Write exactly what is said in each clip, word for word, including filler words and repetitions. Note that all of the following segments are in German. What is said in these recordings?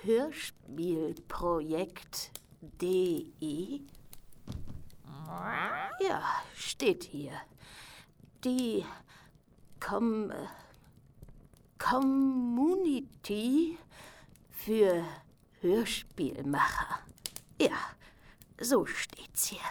Hörspielprojekt D E? Ja, steht hier. Die Com Community für Hörspielmacher. Ja, so steht's hier.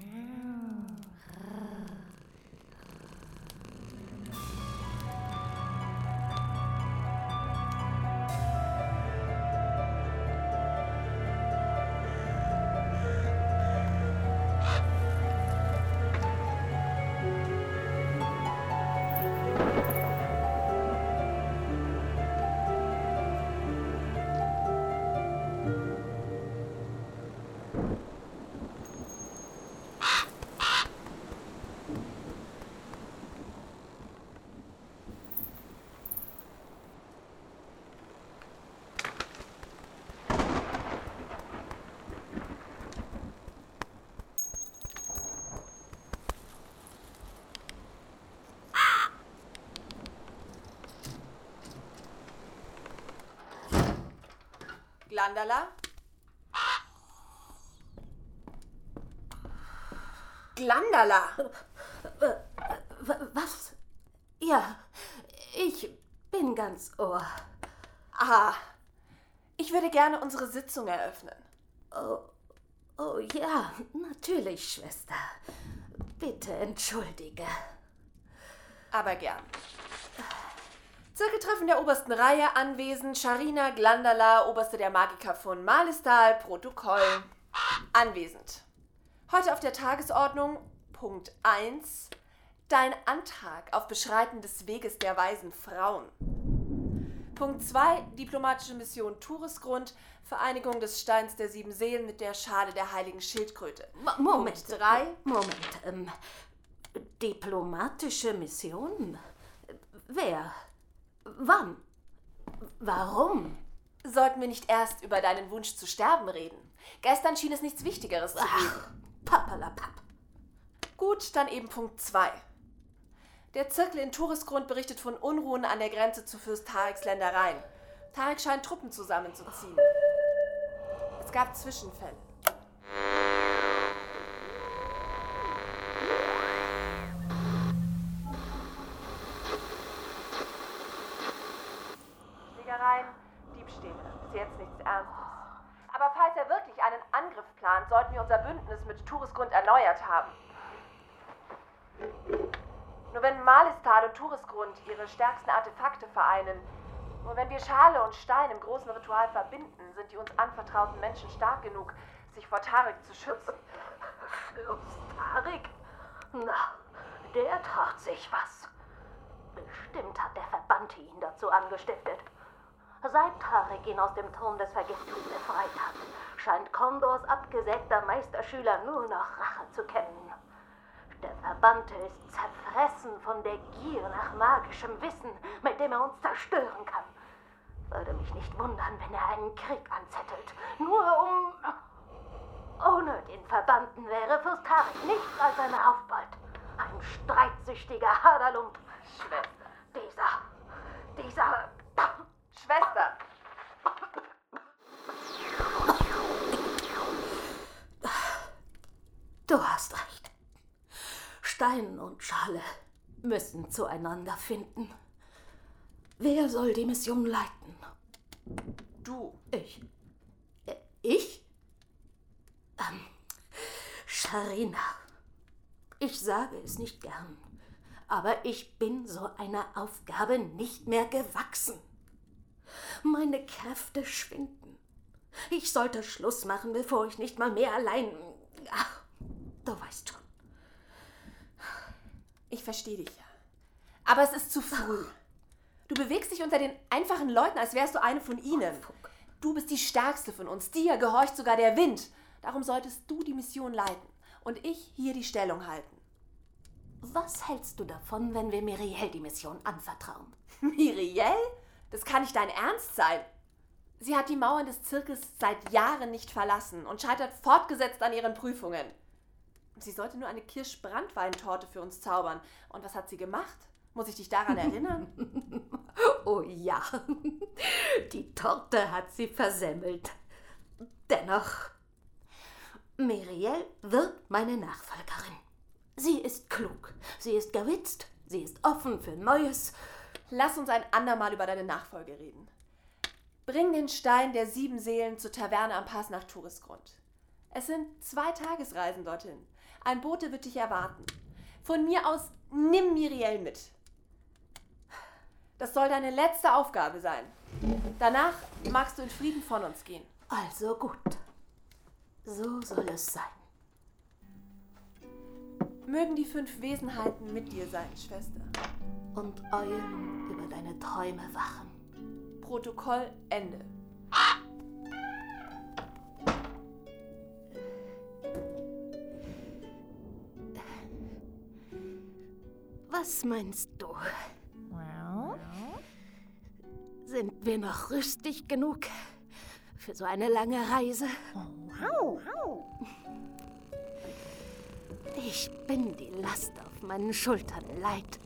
Glandala? Glandala! Was? Ja, ich bin ganz Ohr. Ah, ich würde gerne unsere Sitzung eröffnen. Oh, oh ja, natürlich, Schwester. Bitte entschuldige. Aber gern. Zirkeltreffen der obersten Reihe anwesend, Sharina Glandala, Oberste der Magiker von Malistal, Protokoll. Anwesend. Heute auf der Tagesordnung, Punkt eins, dein Antrag auf Beschreiten des Weges der weisen Frauen. Punkt zwei, diplomatische Mission Tourisgrund, Vereinigung des Steins der sieben Seelen mit der Schale der heiligen Schildkröte. Mo- Moment. Punkt drei. Moment. Ähm, diplomatische Mission? Wer? Wann? Warum? Sollten wir nicht erst über deinen Wunsch zu sterben reden? Gestern schien es nichts Wichtigeres zu geben. Ach, Papperlapapp. Gut, dann eben Punkt zwei. Der Zirkel in Tourisgrund berichtet von Unruhen an der Grenze zu Fürst Tariks Ländereien. Tarik scheint Truppen zusammenzuziehen. Es gab Zwischenfälle. Schlägereien, Diebstähle. Bis jetzt nichts Ernstes. Aber falls er wirklich einen Angriff plant, sollten wir unser Bündnis mit Tourisgrund erneuert haben. Nur wenn Malistal und Tourisgrund ihre stärksten Artefakte vereinen, nur wenn wir Schale und Stein im großen Ritual verbinden, sind die uns anvertrauten Menschen stark genug, sich vor Tarik zu schützen. Fürst Tarik? Na, der traut sich was. Bestimmt hat der Verbannte ihn dazu angestiftet. Seit Tarik ihn aus dem Turm des Vergiftung befreit hat, scheint Kondors abgesägter Meisterschüler nur noch Rache zu kennen. Der Verbannte ist zerfressen von der Gier nach magischem Wissen, mit dem er uns zerstören kann. Würde mich nicht wundern, wenn er einen Krieg anzettelt, nur um... Ohne den Verbannten wäre Fürst Tarik nichts als eine Aufbeut. Ein streitsüchtiger Haderlump. Schwester. Dieser... dieser... Schwester! Du hast recht. Stein und Schale müssen zueinander finden. Wer soll die Mission leiten? Du. Ich. Äh, Ich? Ähm, Sharina. Ich sage es nicht gern, aber ich bin so einer Aufgabe nicht mehr gewachsen. Meine Kräfte schwinden. Ich sollte Schluss machen, bevor ich nicht mal mehr allein... Ach, du weißt schon. Ich verstehe dich ja. Aber es ist zu früh. Du bewegst dich unter den einfachen Leuten, als wärst du eine von ihnen. Du bist die Stärkste von uns. Dir gehorcht sogar der Wind. Darum solltest du die Mission leiten und ich hier die Stellung halten. Was hältst du davon, wenn wir Miriel die Mission anvertrauen? Miriel? Das kann nicht dein Ernst sein. Sie hat die Mauern des Zirkels seit Jahren nicht verlassen und scheitert fortgesetzt an ihren Prüfungen. Sie sollte nur eine Kirschbranntweintorte für uns zaubern. Und was hat sie gemacht? Muss ich dich daran erinnern? Oh ja, die Torte hat sie versemmelt. Dennoch, Miriel wird meine Nachfolgerin. Sie ist klug, sie ist gewitzt, sie ist offen für Neues. Lass uns ein andermal über deine Nachfolge reden. Bring den Stein der sieben Seelen zur Taverne am Pass nach Tourisgrund. Es sind zwei Tagesreisen dorthin. Ein Bote wird dich erwarten. Von mir aus nimm Miriel mit. Das soll deine letzte Aufgabe sein. Danach magst du in Frieden von uns gehen. Also gut. So soll es sein. Mögen die fünf Wesenheiten mit dir sein, Schwester. Und Eulen über deine Träume wachen. Protokoll Ende. Was meinst du? Sind wir noch rüstig genug für so eine lange Reise? Ich bin die Last auf meinen Schultern leid.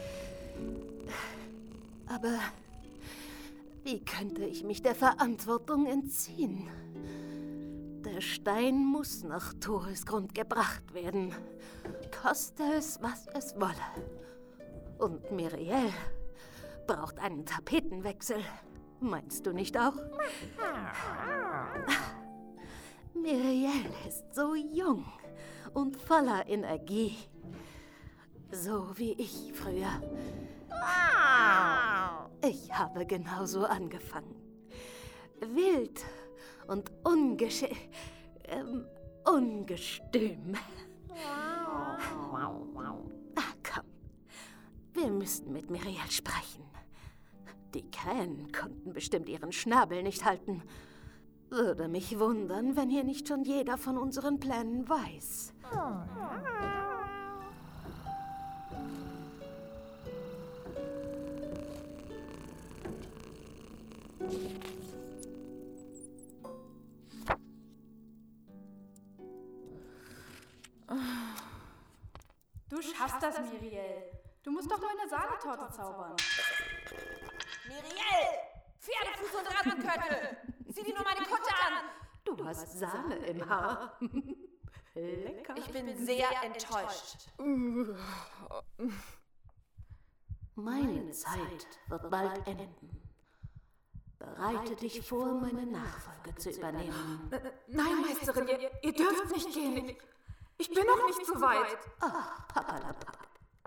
Aber wie könnte ich mich der Verantwortung entziehen? Der Stein muss nach Tourisgrund gebracht werden, koste es, was es wolle. Und Miriel braucht einen Tapetenwechsel. Meinst du nicht auch? Miriel ist so jung und voller Energie. So wie ich früher. Ich habe genauso angefangen. Wild und ungesche... Ähm, ungestüm. Ach komm, wir müssen mit Miriel sprechen. Die Krähen konnten bestimmt ihren Schnabel nicht halten. Würde mich wundern, wenn hier nicht schon jeder von unseren Plänen weiß. Du schaffst das, Miriel. Du musst doch nur eine Sahnetorte zaubern. Miriel! Pferdefuß und Rattenköttel! Sieh dir nur meine Kutte an! Du hast Sahne im Haar. Lecker. Ich bin sehr enttäuscht. Meine Zeit wird bald enden. Bereite dich vor, meine Nachfolge zu übernehmen. Nein, Meisterin, ihr, ihr dürft nicht gehen. Ich bin noch nicht so weit. Ach, Papalapap.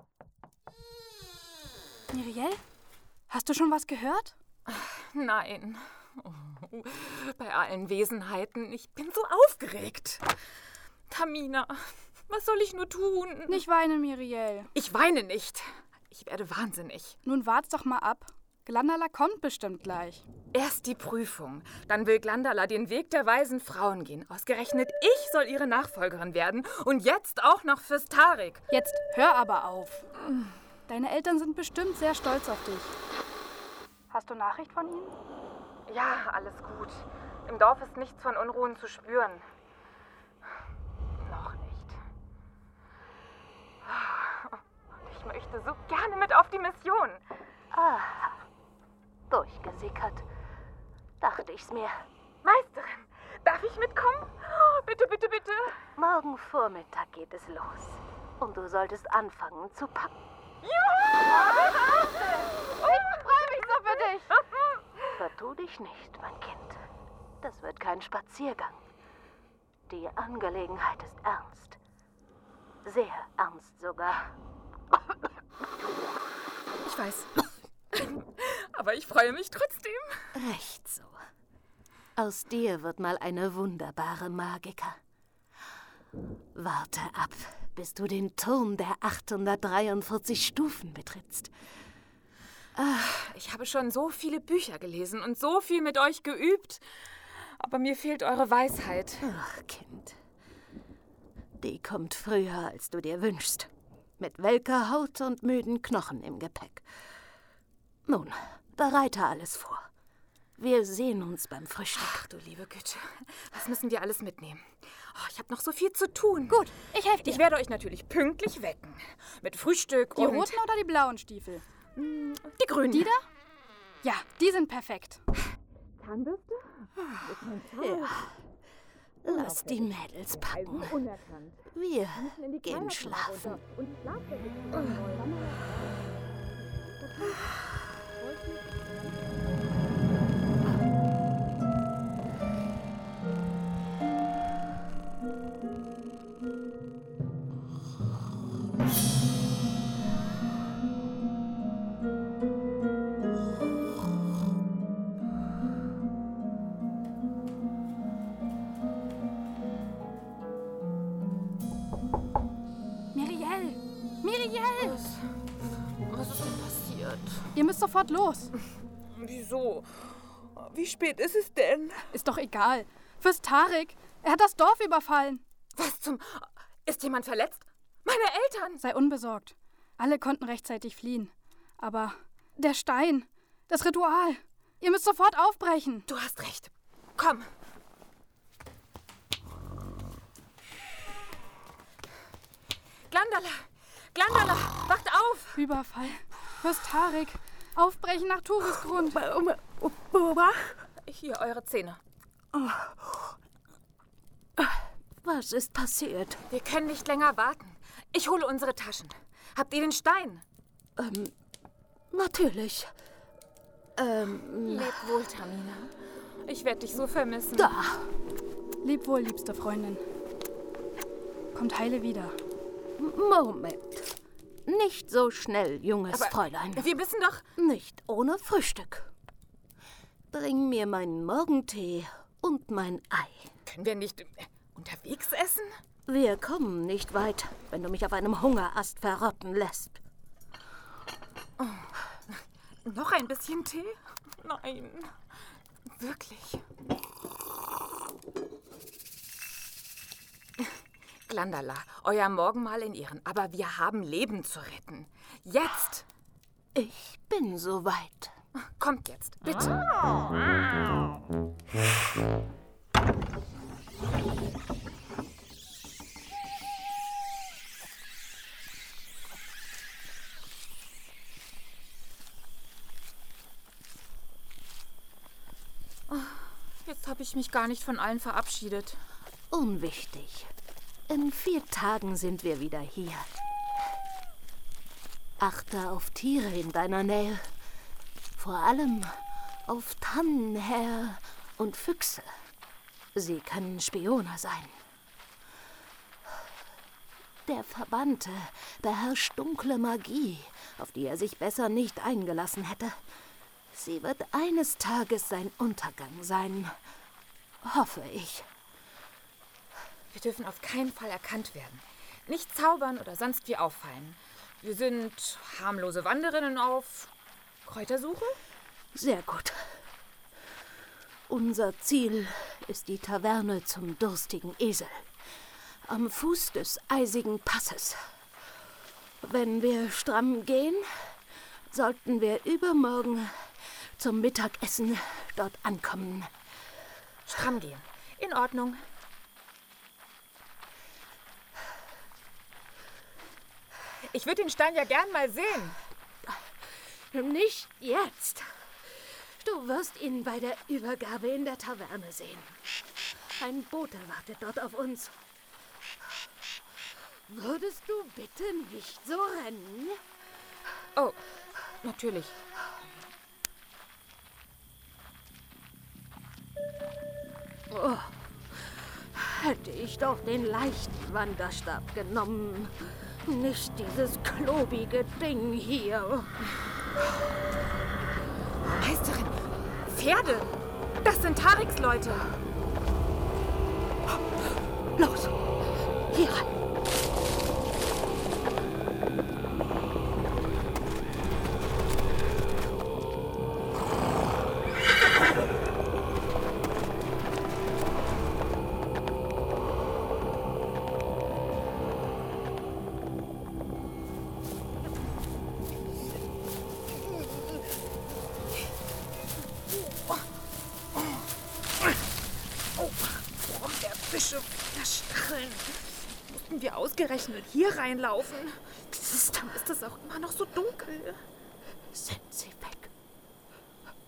Miriel, hast du schon was gehört? Nein. Oh, bei allen Wesenheiten. Ich bin so aufgeregt. Tamina, was soll ich nur tun? Nicht weinen, Miriel. Ich weine nicht. Ich werde wahnsinnig. Nun wart's doch mal ab. Glandala kommt bestimmt gleich. Erst die Prüfung. Dann will Glandala den Weg der weisen Frauen gehen. Ausgerechnet ich soll ihre Nachfolgerin werden. Und jetzt auch noch Fürst Tarik. Jetzt hör aber auf. Deine Eltern sind bestimmt sehr stolz auf dich. Hast du Nachricht von ihnen? Ja, alles gut. Im Dorf ist nichts von Unruhen zu spüren. Noch nicht. Und ich möchte so gerne mit auf die Mission. Ah, durchgesickert. Dachte ich's mir. Meisterin, darf ich mitkommen? Oh, bitte, bitte, bitte. Morgen Vormittag geht es los. Und du solltest anfangen zu packen. Ja! Ich freue mich so für dich. Vertu dich nicht, mein Kind. Das wird kein Spaziergang. Die Angelegenheit ist ernst. Sehr ernst sogar. Ich weiß. Aber ich freue mich trotzdem. Recht so. Aus dir wird mal eine wunderbare Magiker. Warte ab, bis du den Turm der achthundertdreiundvierzig Stufen betrittst. Ach, ich habe schon so viele Bücher gelesen und so viel mit euch geübt. Aber mir fehlt eure Weisheit. Ach, Kind. Die kommt früher, als du dir wünschst. Mit welker Haut und müden Knochen im Gepäck. Nun, bereite alles vor. Wir sehen uns beim Frühstück. Ach du liebe Güte, was müssen wir alles mitnehmen? Oh, ich habe noch so viel zu tun. Gut, ich helfe dir. Ich werde euch natürlich pünktlich wecken. Mit Frühstück Die und... roten oder die blauen Stiefel? Die grünen. Die da? Ja, die sind perfekt. Zahnbürste? Ja. Lass die Mädels packen. Wir gehen schlafen. Miriel! Miriel! Was ist denn passiert? Ihr müsst sofort los. Wieso? Wie spät ist es denn? Ist doch egal. Fürs Tarek. Er hat das Dorf überfallen. Was zum... Ist jemand verletzt? Meine Eltern! Sei unbesorgt. Alle konnten rechtzeitig fliehen. Aber der Stein, das Ritual. Ihr müsst sofort aufbrechen. Du hast recht. Komm. Glandala! Glandala! Wacht auf! Überfall. Fürs Tarek. Aufbrechen nach Turisgrund. Hier, eure Zähne. Was ist passiert? Wir können nicht länger warten. Ich hole unsere Taschen. Habt ihr den Stein? Ähm, natürlich. Ähm, Leb wohl, Tamina. Ich werde dich so vermissen. da. Leb wohl, liebste Freundin. Kommt heile wieder. Moment. Nicht so schnell, junges Aber Fräulein. wir müssen doch... Nicht ohne Frühstück. Bring mir meinen Morgentee und mein Ei. Können wir nicht unterwegs essen? Wir kommen nicht weit, wenn du mich auf einem Hungerast verrotten lässt. Noch ein bisschen Tee? Nein. Wirklich. Glandala, euer Morgenmahl in Ehren. Aber wir haben Leben zu retten. Jetzt! Ich bin soweit. Kommt jetzt, bitte. Jetzt habe ich mich gar nicht von allen verabschiedet. Unwichtig. In vier Tagen sind wir wieder hier. Achte auf Tiere in deiner Nähe. Vor allem auf Tannenherr und Füchse. Sie können Spione sein. Der Verbannte beherrscht dunkle Magie, auf die er sich besser nicht eingelassen hätte. Sie wird eines Tages sein Untergang sein. Hoffe ich. Wir dürfen auf keinen Fall erkannt werden. Nicht zaubern oder sonst wie auffallen. Wir sind harmlose Wanderinnen auf Kräutersuche? Sehr gut. Unser Ziel ist die Taverne zum durstigen Esel. Am Fuß des eisigen Passes. Wenn wir stramm gehen, sollten wir übermorgen zum Mittagessen dort ankommen. Stramm gehen. In Ordnung. Ich würde den Stein ja gern mal sehen. Nicht jetzt. Du wirst ihn bei der Übergabe in der Taverne sehen. Ein Bote wartet dort auf uns. Würdest du bitte nicht so rennen? Oh, natürlich. Oh, hätte ich doch den leichten Wanderstab genommen. Nicht dieses klobige Ding hier. Meisterin, Pferde! Das sind Tareks Leute. Los, hier rein. Mussten wir ausgerechnet hier reinlaufen? Dann ist es auch immer noch so dunkel. Sind sie weg?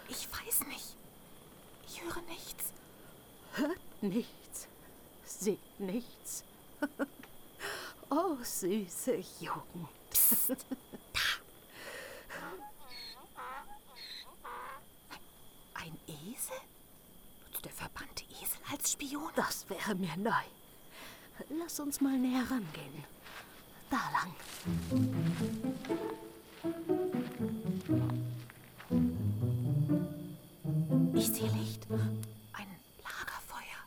Ich weiß nicht. Ich höre nichts. Hört nichts, sieht nichts. Oh, süße Jugend. Psst, da. Ein Esel? Nutzt der verbannte Esel als Spion? Das wäre mir neu. Lass uns mal näher rangehen. Da lang. Ich sehe Licht. Ein Lagerfeuer.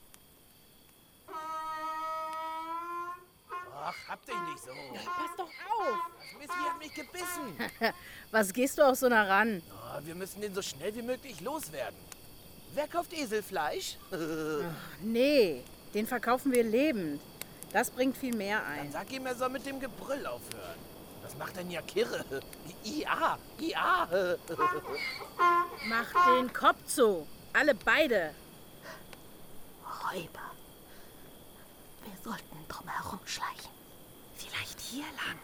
Ach, hab dich nicht so. Pass doch auf! Das Missvieh hat mich gebissen. Was gehst du auch so nah ran? Oh, wir müssen den so schnell wie möglich loswerden. Wer kauft Eselfleisch? Nee, den verkaufen wir lebend. Das bringt viel mehr Dann ein. sag ihm, er soll mit dem Gebrüll aufhören. Das macht dann ja Kirre. Ja, ja. Mach den Kopf zu. Alle beide. Räuber. Wir sollten drum herum schleichen. Vielleicht hier lang.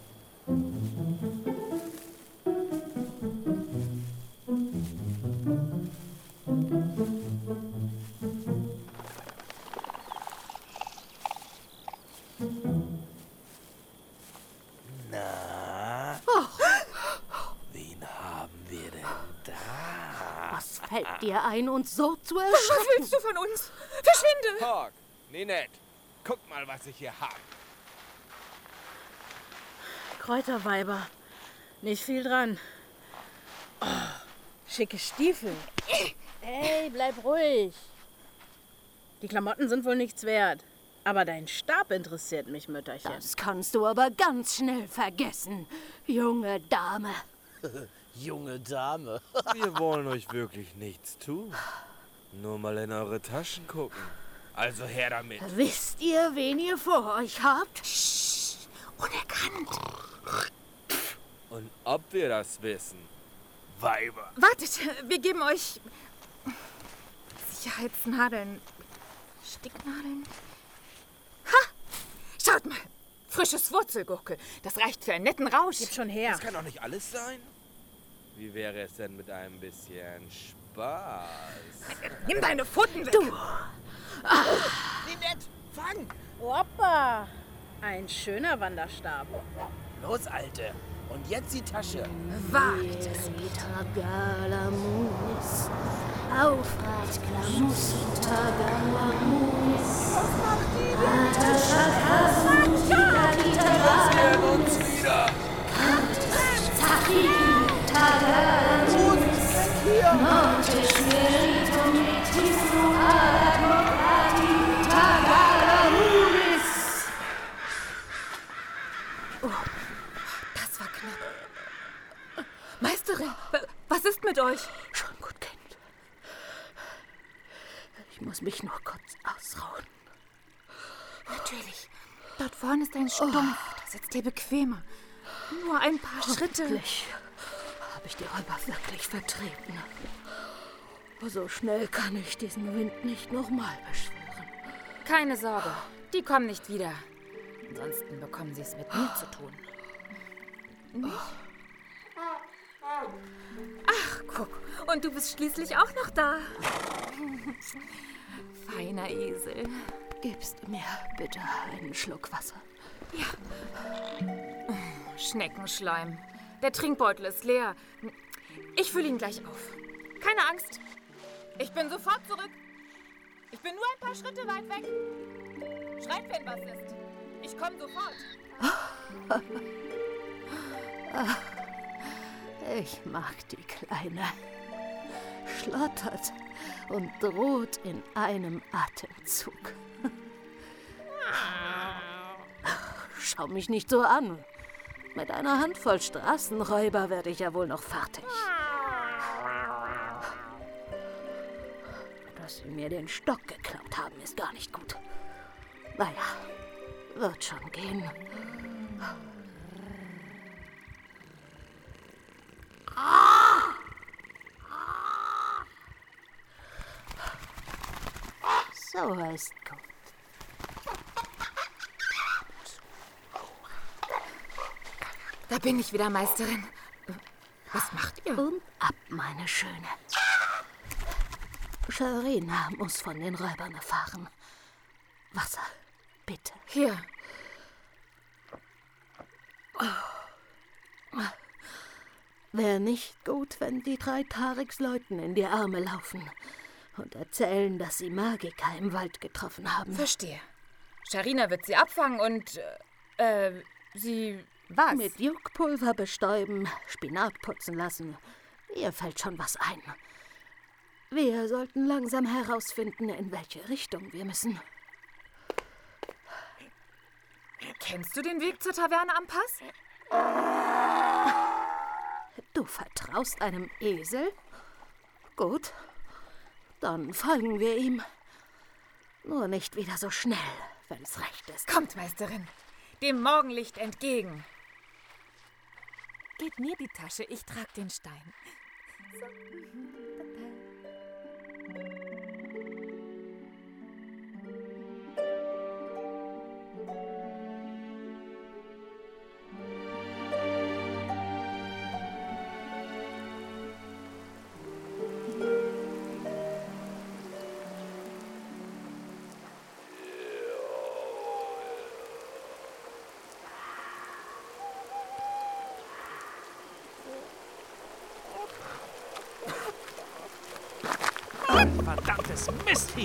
Na? Wen haben wir denn da? Was fällt dir ein, uns so zu Was erschrecken? willst du von uns? Verschwinde! Hawk, Ninette, guck mal, was ich hier hab. Kräuterweiber. Nicht viel dran. Oh, schicke Stiefel. Ey, bleib ruhig. Die Klamotten sind wohl nichts wert. Aber dein Stab interessiert mich, Mütterchen. Das kannst du aber ganz schnell vergessen, junge Dame. Junge Dame. Wir wollen euch wirklich nichts tun. Nur mal in eure Taschen gucken. Also her damit. Wisst ihr, wen ihr vor euch habt? Unerkannt. Und ob wir das wissen? Weiber. Wartet, wir geben euch Sicherheitsnadeln. Sticknadeln. Ha! Schaut mal. Frisches Wurzelgurkel. Das reicht für einen netten Rausch. Gib schon her. Das kann doch nicht alles sein. Wie wäre es denn mit einem bisschen Spaß? Nimm deine Pfoten weg. Du, Ninette, fang! Hoppa. Ein schöner Wanderstab. Los, Alte. Und jetzt die Tasche. Wagt. Tagalamunis, aufrat Klamus, Tagalamunis. Wir sehen uns wieder. Das war knapp. Meisterin, was ist mit euch? Schon gut, Kind. Ich muss mich nur kurz ausruhen. Natürlich. Dort vorne ist ein Stumpf. Da sitzt ihr bequemer. Nur ein paar Schritte. Endlich habe ich die Räuber wirklich vertreten. So schnell kann ich diesen Wind nicht nochmal beschwören. Keine Sorge, die kommen nicht wieder. Ansonsten bekommen sie es mit mir zu tun. Nicht? Ach, guck. Und du bist schließlich auch noch da. Feiner Esel. Gibst du mir bitte einen Schluck Wasser? Schneckenschleim. Der Trinkbeutel ist leer. Ich fülle ihn gleich auf. Keine Angst. Ich bin sofort zurück. Ich bin nur ein paar Schritte weit weg. Schreit, wenn was ist. Ich komme sofort. Ich mag die Kleine. Schlottert und droht in einem Atemzug. Schau mich nicht so an. Mit einer Handvoll Straßenräuber werde ich ja wohl noch fertig. Dass sie mir den Stock geklaut haben, ist gar nicht gut. Naja, wird schon gehen. So ist gut. Da bin ich wieder, Meisterin. Was macht ihr? Und ab, meine Schöne. Sharina muss von den Räubern erfahren. Wasser, bitte. Hier. Wäre nicht gut, wenn die drei Tariks Leuten in die Arme laufen und erzählen, dass sie Magiker im Wald getroffen haben. Verstehe. Sharina wird sie abfangen und, äh, äh sie... Was? Mit Juckpulver bestäuben, Spinat putzen lassen. Ihr fällt schon was ein. Wir sollten langsam herausfinden, in welche Richtung wir müssen. Kennst du den Weg zur Taverne am Pass? Du vertraust einem Esel? Gut, dann folgen wir ihm. Nur nicht wieder so schnell, wenn's recht ist. Kommt, Meisterin, dem Morgenlicht entgegen. Gib mir die Tasche, ich trag den Stein. So. Verdammtes Mistvieh!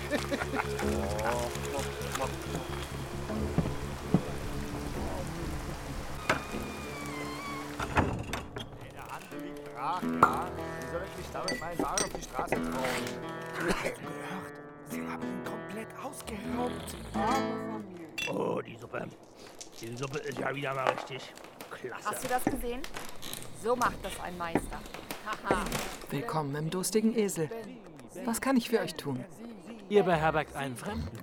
Der Handel liegt brach, ja? Wie soll ich mich damit meinen Wagen auf die Straße trauen? Gehört, sie haben ihn komplett ausgeraubt. Arme Familie. Oh, die Suppe. Die Suppe ist ja wieder mal richtig klasse. Hast du das gesehen? So macht das ein Meister. Haha. Willkommen im durstigen Esel. Was kann ich für euch tun? Ihr beherbergt einen Fremden.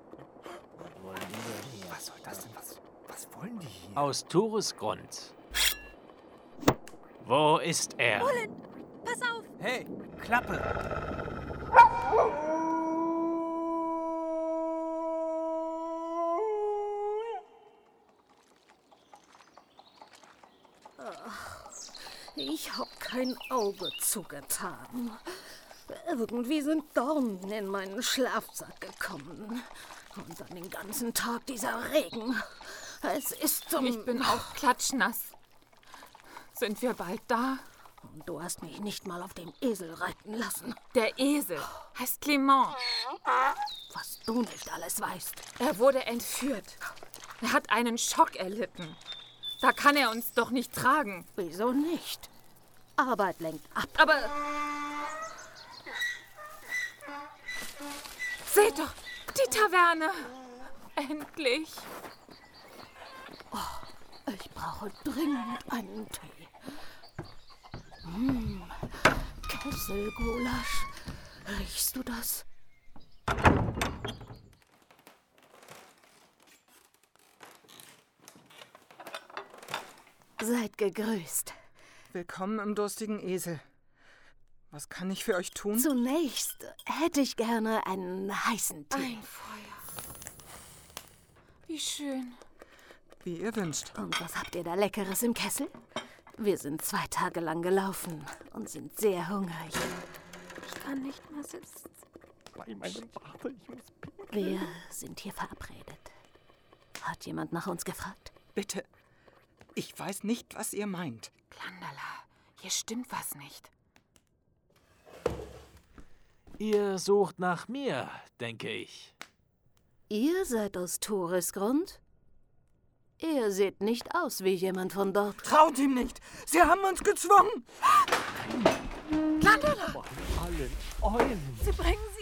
Was soll das denn? Was, was wollen die hier? Aus Tures Grund. Wo ist er? Bullen, pass auf! Hey, Klappe! Ich hab kein Auge zugetan. Irgendwie sind Dornen in meinen Schlafsack gekommen. Und dann den ganzen Tag dieser Regen. Es ist zum... Ich bin auch klatschnass. Sind wir bald da? Und du hast mich nicht mal auf dem Esel reiten lassen. Der Esel heißt Clement. Was du nicht alles weißt. Er wurde entführt. Er hat einen Schock erlitten. Da kann er uns doch nicht tragen. Wieso nicht? Arbeit lenkt ab. Aber... Seht doch, die Taverne. Endlich. Oh, ich brauche dringend einen Tee. Mmh, Kesselgulasch. Riechst du das? Seid gegrüßt. Willkommen im durstigen Esel. Was kann ich für euch tun? Zunächst hätte ich gerne einen heißen Tee. Ein Feuer. Wie schön. Wie ihr wünscht. Und was habt ihr da Leckeres im Kessel? Wir sind zwei Tage lang gelaufen und sind sehr hungrig. Ich kann nicht mehr sitzen. Bei meinem Vater, ich muss pinkeln. Wir sind hier verabredet. Hat jemand nach uns gefragt? Bitte. Ich weiß nicht, was ihr meint. Glandala, hier stimmt was nicht. Ihr sucht nach mir, denke ich. Ihr seid aus Tures Grund? Ihr seht nicht aus wie jemand von dort. Traut ihm nicht! Sie haben uns gezwungen! Glandala! Von allen Eulen. Sie bringen sie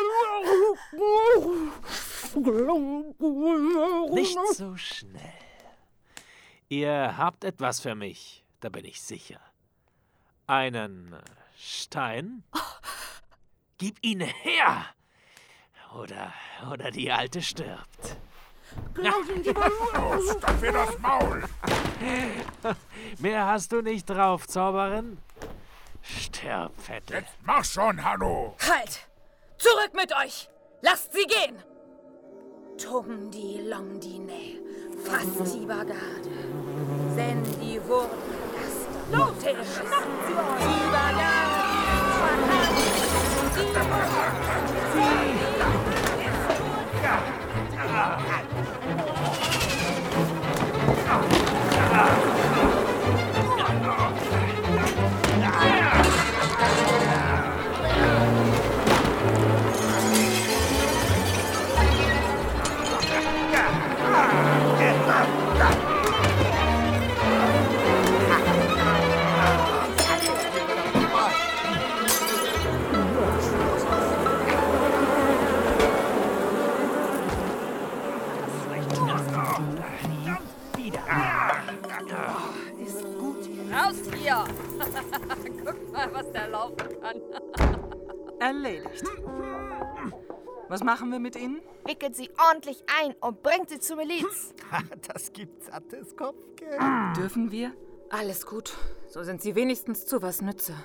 um! Nicht so schnell. Ihr habt etwas für mich, da bin ich sicher. Einen Stein? Gib ihn her! Oder, oder die Alte stirbt. Stopf ihr das Maul! Mehr hast du nicht drauf, Zauberin? Stirb, Fette. Jetzt mach schon, Hanno! Halt! Zurück mit euch! Lasst sie gehen! Tungdi Longdine, Fasti Bagade, Sendi Wurden, Lote, schnappt sie euch! Bagade, Raus hier! Guck mal, was der laufen kann. Erledigt. Was machen wir mit Ihnen? Wickelt sie ordentlich ein und bringt sie zur Miliz. Das gibt sattes Kopfgeld. Dürfen wir? Alles gut. So sind sie wenigstens zu was nütze.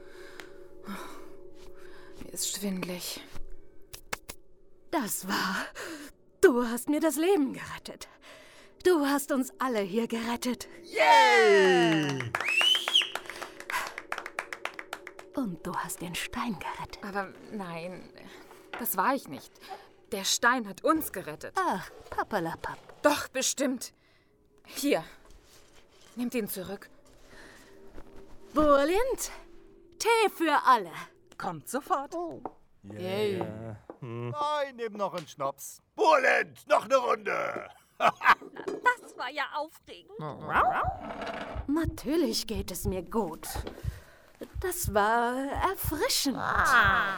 Mir ist schwindelig. Das war... Du hast mir das Leben gerettet. Du hast uns alle hier gerettet. Yay! Und du hast den Stein gerettet. Aber nein, das war ich nicht. Der Stein hat uns gerettet. Ach, papperlapapp. Doch, bestimmt. Hier, nehmt ihn zurück. Burlind, Tee für alle. Kommt sofort. Oh. Yeah. Yeah. Hm. Nein, nimm noch einen Schnaps. Burlind, noch eine Runde. Das war ja aufregend. Natürlich geht es mir gut. Das war erfrischend. Ah.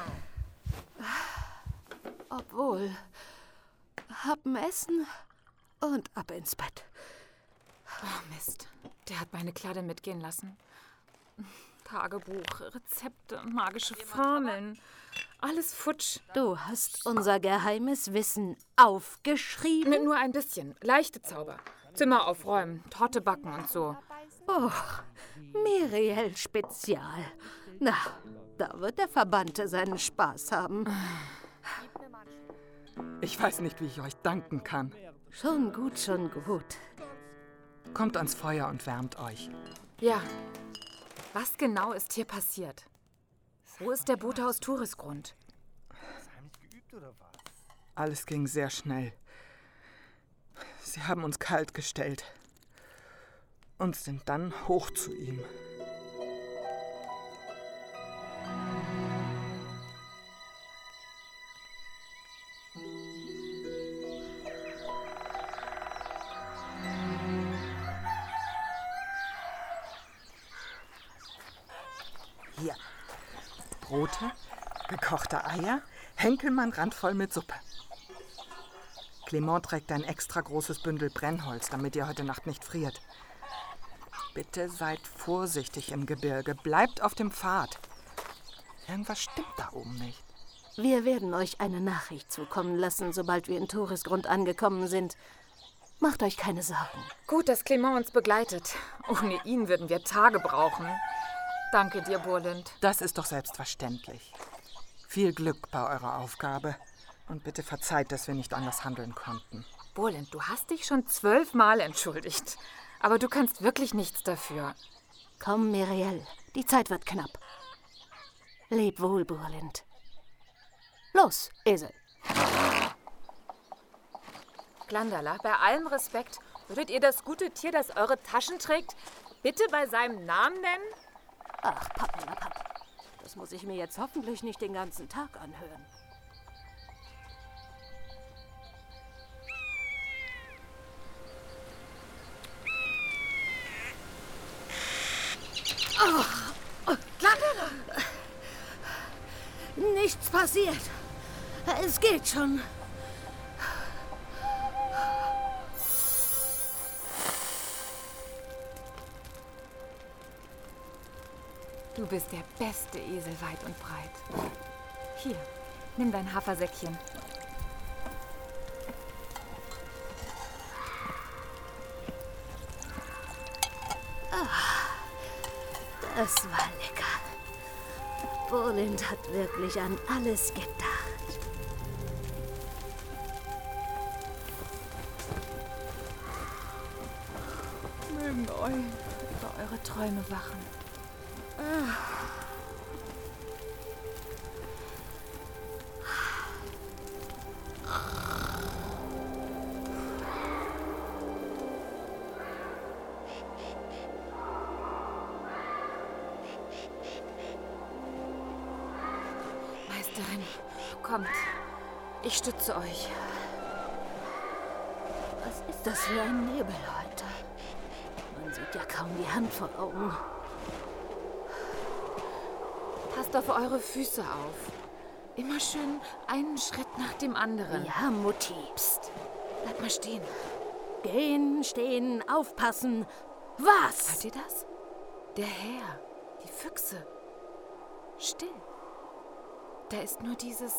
Obwohl, hab'n Essen und ab ins Bett. Oh Mist, der hat meine Kladde mitgehen lassen. Tagebuch, Rezepte, magische Formeln. Alles futsch. Du hast unser geheimes Wissen aufgeschrieben? Mit nur ein bisschen. Leichte Zauber. Zimmer aufräumen, Torte backen und so. Oh, Miriel Spezial. Na, da wird der Verbannte seinen Spaß haben. Ich weiß nicht, wie ich euch danken kann. Schon gut, schon gut. Kommt ans Feuer und wärmt euch. Ja. Was genau ist hier passiert? Wo ist der Bote aus Tourisgrund? Alles ging sehr schnell. Sie haben uns kalt gestellt und sind dann hoch zu ihm. Hier. Brote, gekochte Eier, Henkelmann randvoll mit Suppe. Clement trägt ein extra großes Bündel Brennholz, damit ihr heute Nacht nicht friert. Bitte seid vorsichtig im Gebirge. Bleibt auf dem Pfad. Irgendwas stimmt da oben nicht. Wir werden euch eine Nachricht zukommen lassen, sobald wir in Tourisgrund angekommen sind. Macht euch keine Sorgen. Gut, dass Clement uns begleitet. Ohne ihn würden wir Tage brauchen. Danke dir, Burlind. Das ist doch selbstverständlich. Viel Glück bei eurer Aufgabe. Und bitte verzeiht, dass wir nicht anders handeln konnten. Burlind, du hast dich schon zwölfmal entschuldigt. Aber du kannst wirklich nichts dafür. Komm, Miriel, die Zeit wird knapp. Leb wohl, Burlind. Los, Esel. Glandala, bei allem Respekt, würdet ihr das gute Tier, das eure Taschen trägt, bitte bei seinem Namen nennen? Ach, Pappelapapp. Das muss ich mir jetzt hoffentlich nicht den ganzen Tag anhören. Oh, oh, Glandala! Nichts passiert. Es geht schon. Du bist der beste Esel weit und breit. Hier, nimm dein Hafersäckchen. Ah, das war lecker. Burlind hat wirklich an alles gedacht. Mögen euch über eure Träume wachen. rein. Kommt. Ich stütze euch. Was ist das für ein Nebel heute? Man sieht ja kaum die Hand vor Augen. Passt auf eure Füße auf. Immer schön einen Schritt nach dem anderen. Ja, Mutti. Psst. Bleib mal stehen. Gehen, stehen, aufpassen. Was? Hört ihr das? Der Herr, die Füchse. Still. Da ist nur dieses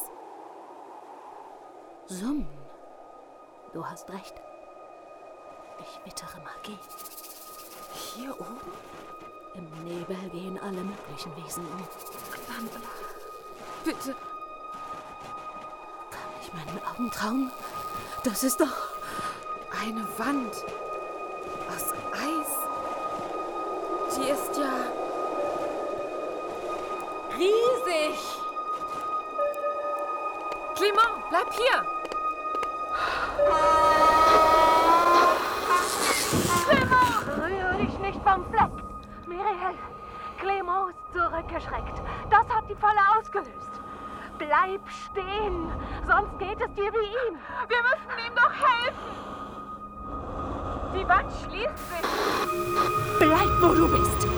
Summen. Du hast recht. Ich wittere Magie. Hier oben? Im Nebel gehen alle möglichen Wesen um. Glandala, bitte. Kann ich meinen Augen trauen? Das ist doch eine Wand aus Eis. Die ist ja riesig. Clement, bleib hier. Clement! Rühre dich nicht vom Fleck. Miriel, Clement ist zurückgeschreckt. Das hat die Falle ausgelöst. Bleib stehen, sonst geht es dir wie ihm. Wir müssen ihm doch helfen. Die Wand schließt sich. Bleib, wo du bist.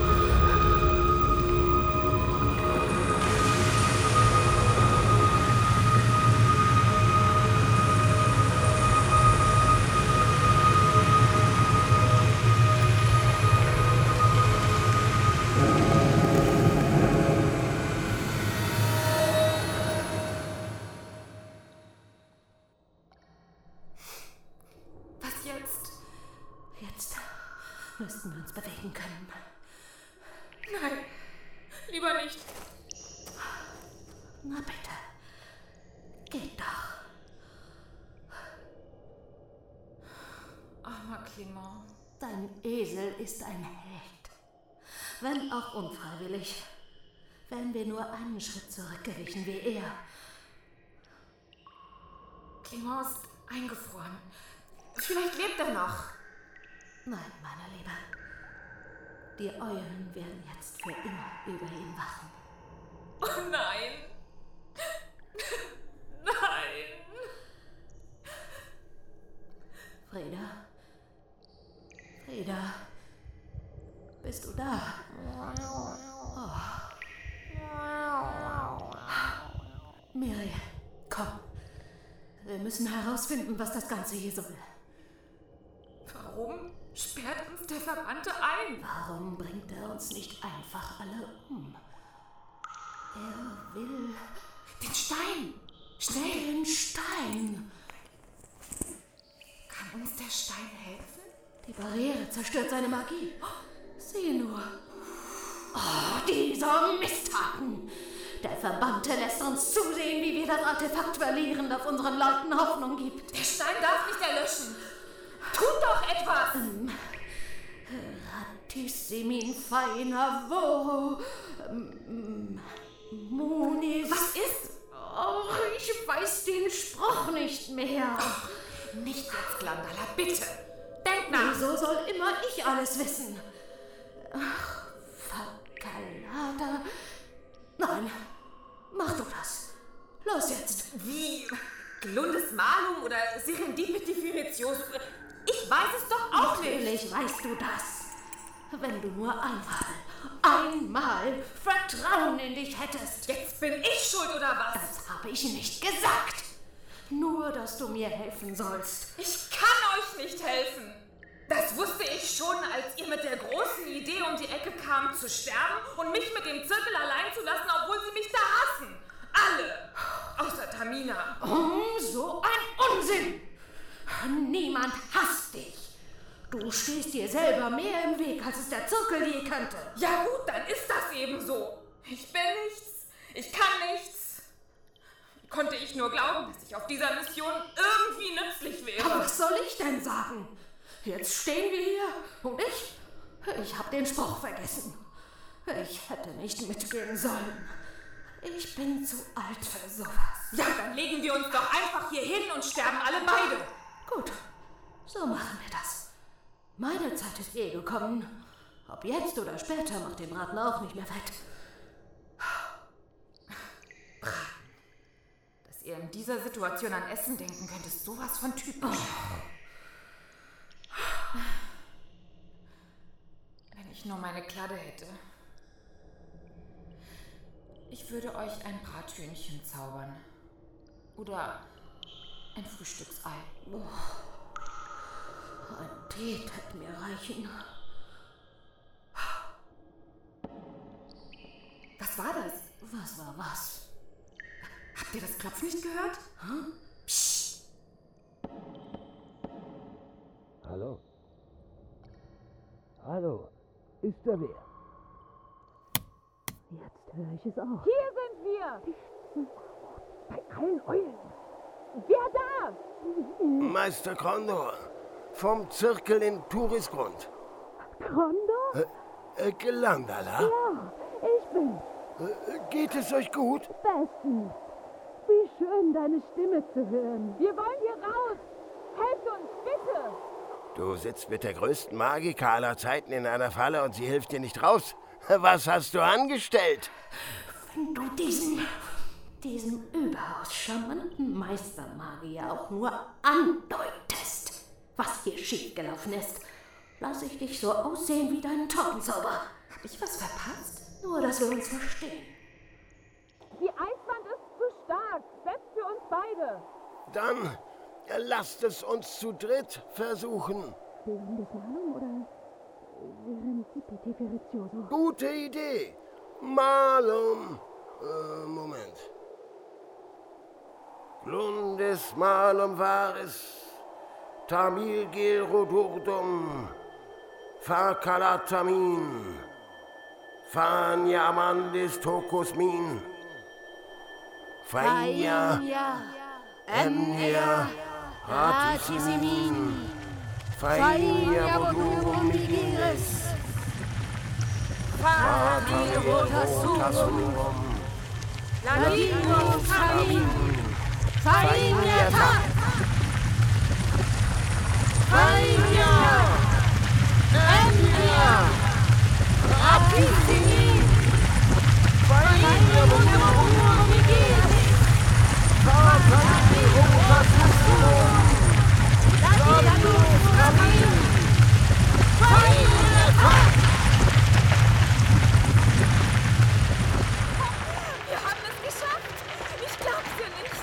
Müssten wir uns bewegen können. Nein, lieber nicht. Na bitte, geht doch. Armer Clement. Dein Esel ist ein Held. Wenn auch unfreiwillig. Wären wir nur einen Schritt zurückgewichen wie er. Clement ist eingefroren. Vielleicht lebt er noch. Nein, meine Liebe. Die Eulen werden jetzt für immer über ihn wachen. Oh nein! Nein! Frieda? Frieda? Bist du da? Oh. Miriel, komm. Wir müssen herausfinden, was das Ganze hier soll. Warum sperrt uns der Verbannte ein? Warum bringt er uns nicht einfach alle um? Er will... Den Stein! Schnell! Den Stein! Kann uns der Stein helfen? Die Barriere zerstört seine Magie. Sieh nur. Oh, diese Misttaten! Der Verbannte lässt uns zusehen, wie wir das Artefakt verlieren, das unseren Leuten Hoffnung gibt. Der Stein darf nicht erlöschen. Tut doch etwas! Ähm, Ratissimin feiner Wo. Ähm, Munis. Was ist? Oh, ich weiß den Spruch nicht mehr. Oh, nicht jetzt, Glandala, bitte. Denk nach. Wieso soll immer ich alles wissen? Ach, Fakalada. Nein, mach du das. Los jetzt. Wie? Glundes Malum oder Serendipity-Furitios? Ich weiß es doch auch nicht. Natürlich weißt du das. Wenn du nur einmal, einmal Vertrauen in dich hättest. Jetzt bin ich schuld, oder was? Das habe ich nicht gesagt. Nur, dass du mir helfen sollst. Ich kann euch nicht helfen. Das wusste ich schon, als ihr mit der großen Idee um die Ecke kamt, zu sterben und mich mit dem Zirkel allein zu lassen, obwohl sie mich da hassen. Alle. Außer Tamina. Oh, so ein Unsinn. Niemand hasst dich. Du stehst dir selber mehr im Weg, als es der Zirkel je könnte. Ja gut, dann ist das eben so. Ich bin nichts. Ich kann nichts. Konnte ich nur glauben, dass ich auf dieser Mission irgendwie nützlich wäre. Aber was soll ich denn sagen? Jetzt stehen wir hier und ich, ich habe den Spruch vergessen. Ich hätte nicht mitgehen sollen. Ich bin zu alt für sowas. Ja, dann legen wir uns doch einfach hier hin und sterben alle beide. Gut, so machen wir das. Meine Zeit ist eh gekommen. Ob jetzt oder später macht den Braten auch nicht mehr fett. in dieser Situation an Essen denken könnte, ist sowas von typisch. Wenn ich nur meine Kladde hätte. Ich würde euch ein Brathühnchen zaubern. Oder ein Frühstücksei. Ein Tee hätte mir reichen. Was war das? Was war was? Habt ihr das Klopfen nicht gehört? Hm? Psst. Hallo? Hallo? Ist da wer? Jetzt höre ich es auch. Hier sind wir! Bei allen Eulen. Wer da? Meister Krondor. Vom Zirkel in Turisgrund. Krondor? Äh, äh, Glandala? Ja, ich bin's. Äh, geht es euch gut? Bestens. Wie schön, deine Stimme zu hören. Wir wollen hier raus. Helft uns, bitte. Du sitzt mit der größten Magiker aller Zeiten in einer Falle und sie hilft dir nicht raus. Was hast du angestellt? Wenn du diesen, diesen überaus charmanten Meistermagier auch nur andeutest, was hier schiefgelaufen ist, lass ich dich so aussehen wie deinen Taubenzauber. Hab ich was verpasst? Nur, dass wir uns verstehen. Die Eiswand ist zu stark, selbst für uns beide. Dann lasst es uns zu dritt versuchen. Serendesmalum oder Serendipity Fericioso? Gute Idee. Malum. Äh, Moment. Glundes malum varis, tamil gel rodurdum, facalatamin, fania amandis tocus min, faia, emnia, ratisimin, faia bodurum vigiris, faia rotasum, Ladinum camin, faia ta, faia, emnia, ratisimin, faia bodurum vigiris, faia rotasum, Ladinum camin, faia ta. Wir haben es geschafft! Ich glaub's dir nicht!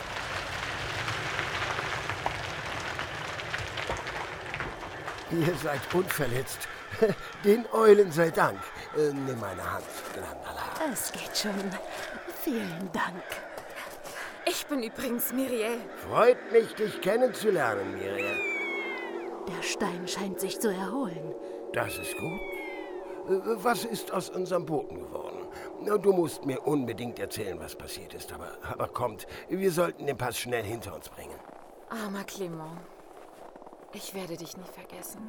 Ihr seid unverletzt. Den Eulen sei Dank. Äh, nimm meine Hand, Glandala. Es geht schon. Vielen Dank. Ich bin übrigens Miriel. Freut mich, dich kennenzulernen, Miriel. Der Stein scheint sich zu erholen. Das ist gut. Äh, Was ist aus unserem Boten geworden? Na, du musst mir unbedingt erzählen, was passiert ist. Aber, aber kommt, wir sollten den Pass schnell hinter uns bringen. Armer Clement. Ich werde dich nie vergessen.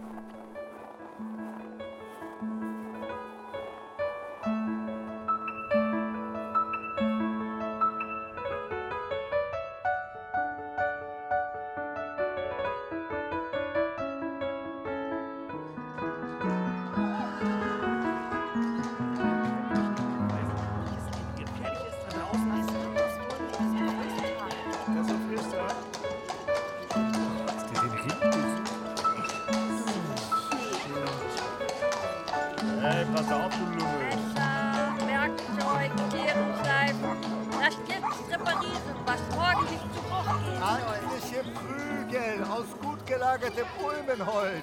Hey, pass auf, du Lümmel. Messer, Werkzeug, Kehrenschleifen. Das jetzt reparieren, was morgen nicht zu Bruch gehen soll. Handliche Prügel aus gut gelagertem Ulmenholz.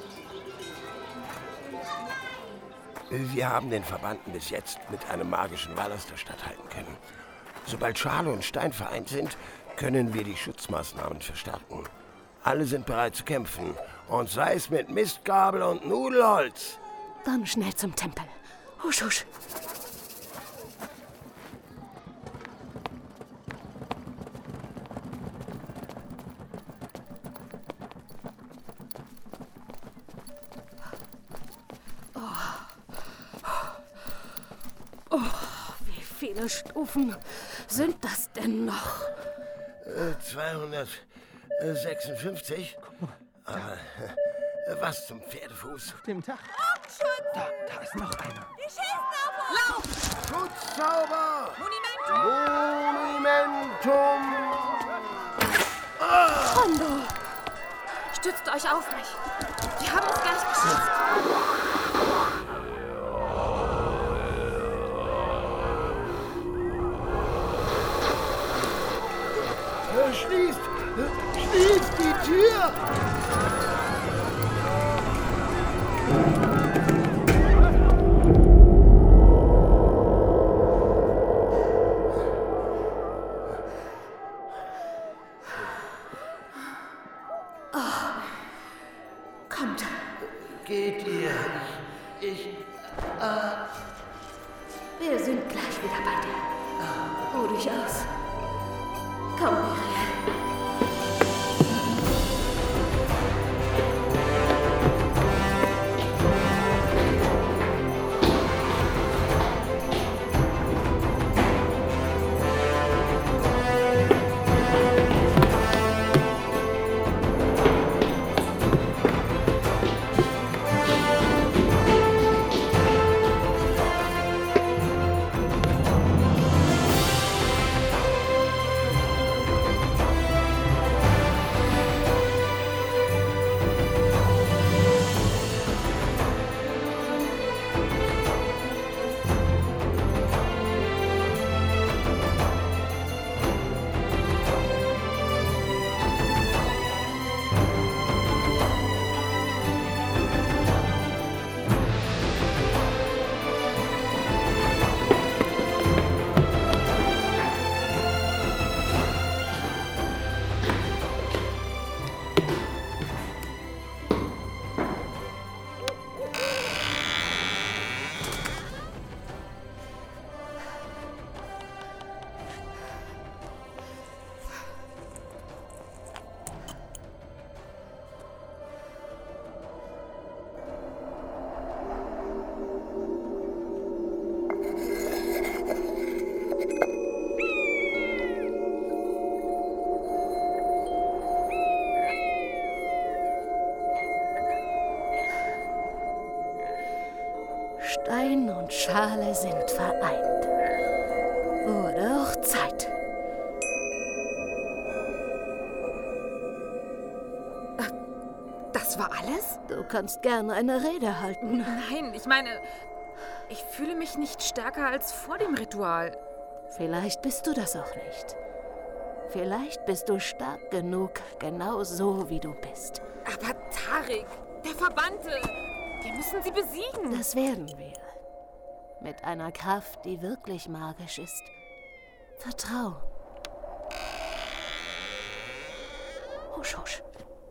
Wir haben den Verbannten bis jetzt mit einem magischen Wall aus der Stadt halten können. Sobald Schale und Stein vereint sind, können wir die Schutzmaßnahmen verstärken. Alle sind bereit zu kämpfen. Und sei es mit Mistgabel und Nudelholz. Dann schnell zum Tempel. Husch, husch. Oh. Oh, wie viele Stufen sind das denn noch? Äh, zweihundertsechsundfünfzig. Aber äh, was zum Pferdefuß? Auf dem Dach. Da, da ist noch einer. Die schießen auf uns! Schutzzauber! Monumentum! Monumentum! Hondo! Stützt euch auf mich. Wir haben es gleich geschafft. Schließt! Schließt die Tür! Kommt. Geht ihr? Ich... Äh... Wir sind gleich wieder bei dir. Ruh dich aus. Komm, Miriel. Stein und Schale sind vereint. Wurde auch Zeit. Das war alles? Du kannst gerne eine Rede halten. Nein, ich meine, ich fühle mich nicht stärker als vor dem Ritual. Vielleicht bist du das auch nicht. Vielleicht bist du stark genug, genau so wie du bist. Aber Tarik, der Verbannte, wir müssen sie besiegen. Das werden wir. Mit einer Kraft, die wirklich magisch ist. Vertrau. Husch, husch.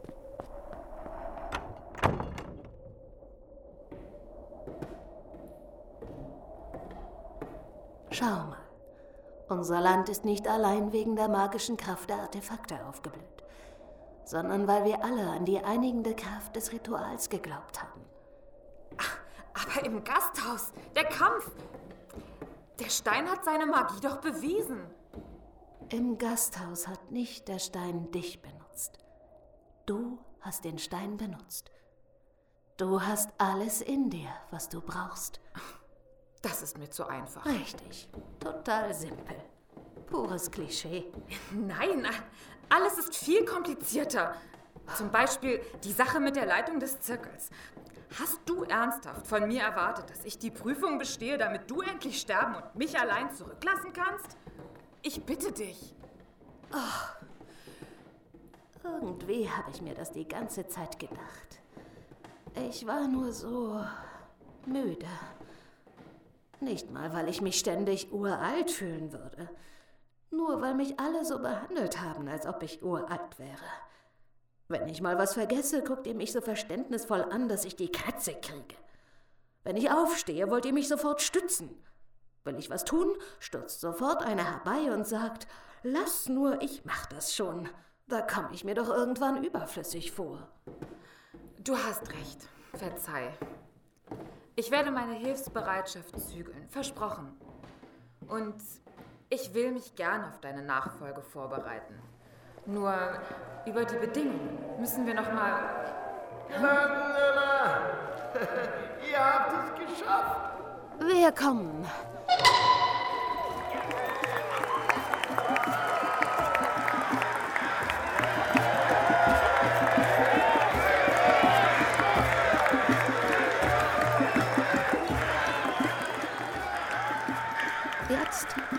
Schau mal. Unser Land ist nicht allein wegen der magischen Kraft der Artefakte aufgeblüht, sondern weil wir alle an die einigende Kraft des Rituals geglaubt haben. Ach, aber im Gasthaus, der Kampf. Der Stein hat seine Magie doch bewiesen. Im Gasthaus hat nicht der Stein dich benutzt. Du hast den Stein benutzt. Du hast alles in dir, was du brauchst. Das ist mir zu einfach. Richtig. Total simpel. Pures Klischee. Nein, alles ist viel komplizierter. Zum Beispiel die Sache mit der Leitung des Zirkels. Hast du ernsthaft von mir erwartet, dass ich die Prüfung bestehe, damit du endlich sterben und mich allein zurücklassen kannst? Ich bitte dich. Oh. Irgendwie habe ich mir das die ganze Zeit gedacht. Ich war nur so müde. Nicht mal, weil ich mich ständig uralt fühlen würde. Nur weil mich alle so behandelt haben, als ob ich uralt wäre. Wenn ich mal was vergesse, guckt ihr mich so verständnisvoll an, dass ich die Kratze kriege. Wenn ich aufstehe, wollt ihr mich sofort stützen. Will ich was tun, stürzt sofort einer herbei und sagt, lass nur, ich mach das schon. Da komme ich mir doch irgendwann überflüssig vor. Du hast recht. Verzeih. Ich werde meine Hilfsbereitschaft zügeln. Versprochen. Und ich will mich gern auf deine Nachfolge vorbereiten. Nur über die Bedingungen müssen wir noch mal... Glandala! Ihr habt es geschafft! Wir kommen.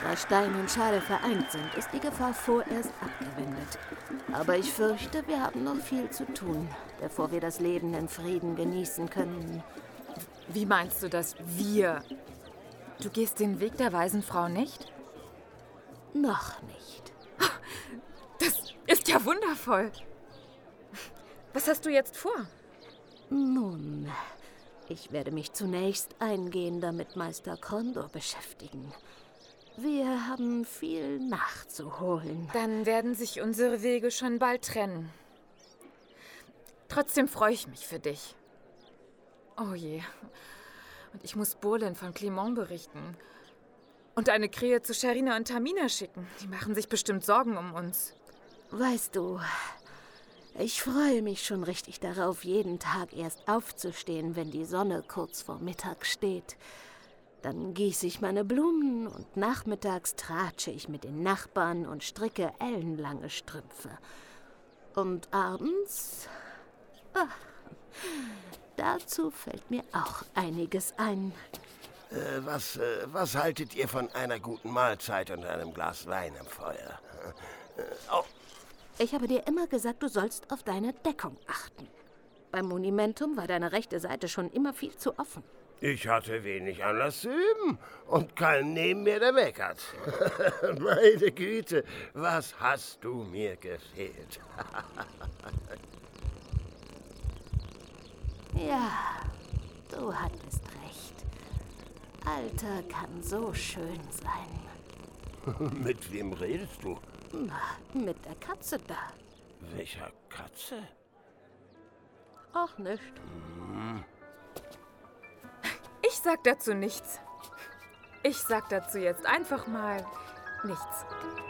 Da Stein und Schale vereint sind, ist die Gefahr vorerst abgewendet. Aber ich fürchte, wir haben noch viel zu tun, bevor wir das Leben in Frieden genießen können. Wie meinst du das, wir? Du gehst den Weg der weisen Frau nicht? Noch nicht. Das ist ja wundervoll. Was hast du jetzt vor? Nun, ich werde mich zunächst eingehender mit Meister Krondor beschäftigen. Wir haben viel nachzuholen. Dann werden sich unsere Wege schon bald trennen. Trotzdem freue ich mich für dich. Oh je. Und ich muss Bolin von Clement berichten. Und eine Krähe zu Scharina und Tamina schicken. Die machen sich bestimmt Sorgen um uns. Weißt du, ich freue mich schon richtig darauf, jeden Tag erst aufzustehen, wenn die Sonne kurz vor Mittag steht. Dann gieße ich meine Blumen und nachmittags tratsche ich mit den Nachbarn und stricke ellenlange Strümpfe. Und abends... Ach, dazu fällt mir auch einiges ein. Äh, was, äh, was haltet ihr von einer guten Mahlzeit und einem Glas Wein am Feuer? Äh, oh. Ich habe dir immer gesagt, du sollst auf deine Deckung achten. Beim Monumentum war deine rechte Seite schon immer viel zu offen. Ich hatte wenig Anlass zu üben und keinen neben mir, der meckert. Meine Güte, was hast du mir gefehlt? Ja, du hattest recht. Alter kann so schön sein. Mit wem redest du? Na, mit der Katze da. Welcher Katze? Ach, nicht. Hm. Ich sag dazu nichts. Ich sag dazu jetzt einfach mal nichts.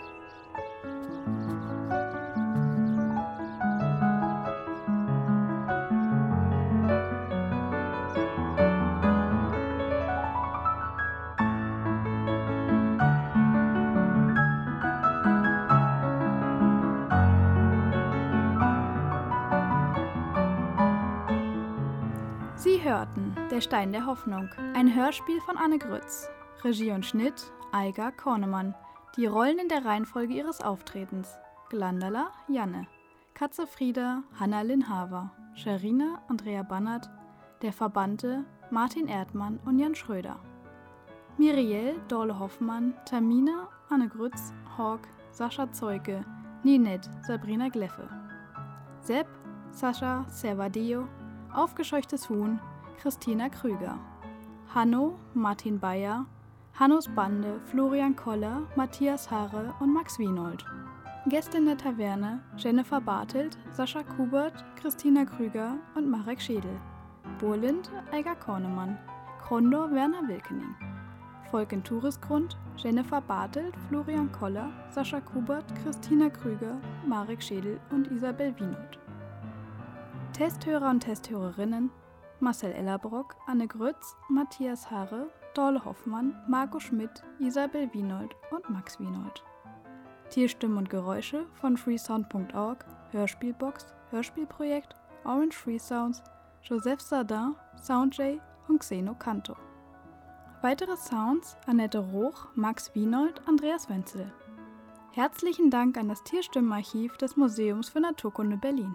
Sie hörten Der Stein der Hoffnung, ein Hörspiel von Anne Grütz. Regie und Schnitt Aiga Kornemann. Die Rollen in der Reihenfolge ihres Auftretens: Glandala Janne, Katze Frieda Hanna Linhaver, Scharina Andrea Bannert, der Verbannte Martin Erdmann und Jan Schröder. Miriel Dorle Hoffmann, Tamina Anne Grütz, Hawk Sascha Zeuke, Ninette Sabrina Gleffe. Sepp Sascha Servadeo, Aufgescheuchtes Huhn Christina Krüger. Hanno Martin Bayer, Hannos Bande Florian Koller, Matthias Haare und Max Wienold. Gäste in der Taverne Jennifer Bartelt, Sascha Kubert, Christina Krüger und Marek Schädel. Burlind Eiger Kornemann, Krondor Werner Wilkening. Volk in Tourisgrund Jennifer Bartelt, Florian Koller, Sascha Kubert, Christina Krüger, Marek Schädel und Isabel Wienold. Testhörer und Testhörerinnen Marcel Ellerbrock, Anne Grütz, Matthias Haare, Dorle Hoffmann, Marco Schmidt, Isabel Wienold und Max Wienold. Tierstimmen und Geräusche von freesound punkt org, Hörspielbox, Hörspielprojekt, Orange Free Sounds, Joseph Sardin, Soundjay und Xeno Canto. Weitere Sounds Annette Roch, Max Wienold, Andreas Wenzel. Herzlichen Dank an das Tierstimmenarchiv des Museums für Naturkunde Berlin.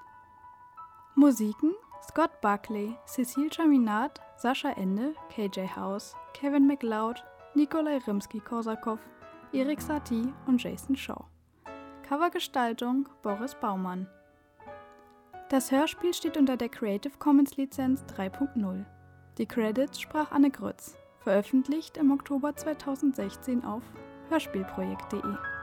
Musiken Scott Buckley, Cecile Chaminade, Sascha Ende, K J House, Kevin MacLeod, Nikolai Rimsky-Korsakow, Erik Satie und Jason Shaw. Covergestaltung Boris Baumann. Das Hörspiel steht unter der Creative Commons Lizenz drei Punkt null. Die Credits sprach Anne Grütz, veröffentlicht im Oktober zweitausendsechzehn auf hörspielprojekt punkt de.